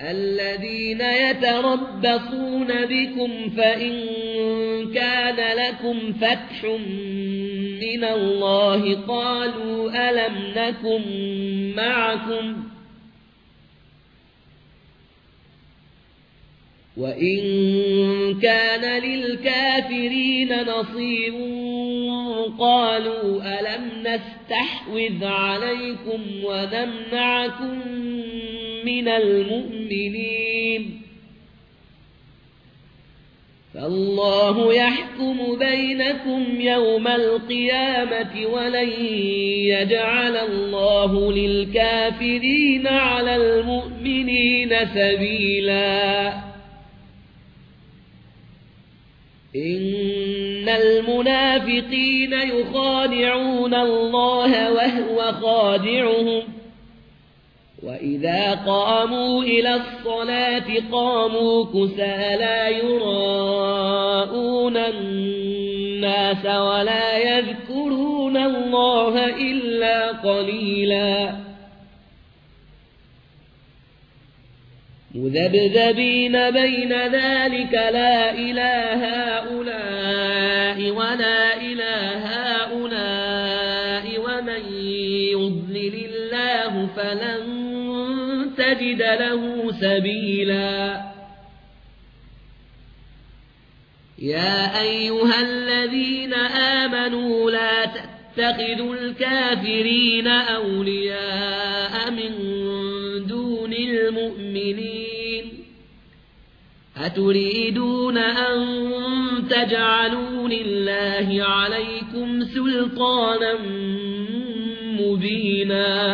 الذين يتربصون بكم فإن كان لكم فتح من الله قالوا ألم نكن معكم وإن كان للكافرين نصيب قالوا ألم نستحوذ عليكم ونمنعكم من المؤمنين فالله يحكم بينكم يوم القيامة ولن يجعل الله للكافرين على المؤمنين سبيلا إن المنافقين يخادعون الله وهو خادعهم وإذا قاموا إلى الصلاة قاموا كسالى يراءون الناس ولا يذكرون الله إلا قليلا مذبذبين بين ذلك لا إله هؤلاء ولا إله هؤلاء ومن يضلل الله فلن تجد له سبيلا يا أيها الذين آمنوا لا تتخذوا الكافرين أولياء من دون المؤمنين أتريدون أن تجعلوا لله عليكم سلطانا مبينا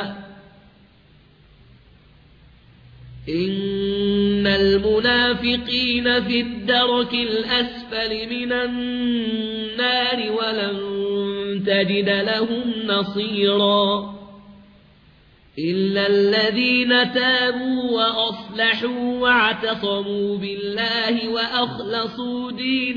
إن المنافقين في الدرك الأسفل من النار ولن تجد لهم نصيرا إلا الذين تابوا وأصلحوا واعتصموا بالله وأخلصوا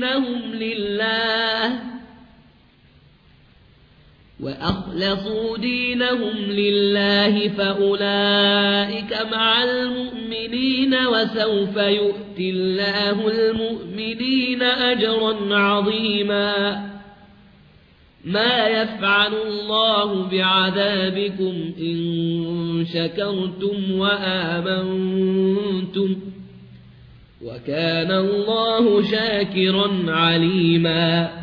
دينهم لله فأولئك مع المؤمنين وسوف يؤتي الله المؤمنين أجرا عظيما ما يفعل الله بعذابكم إن شكرتم وآمنتم وكان الله شاكرا عليما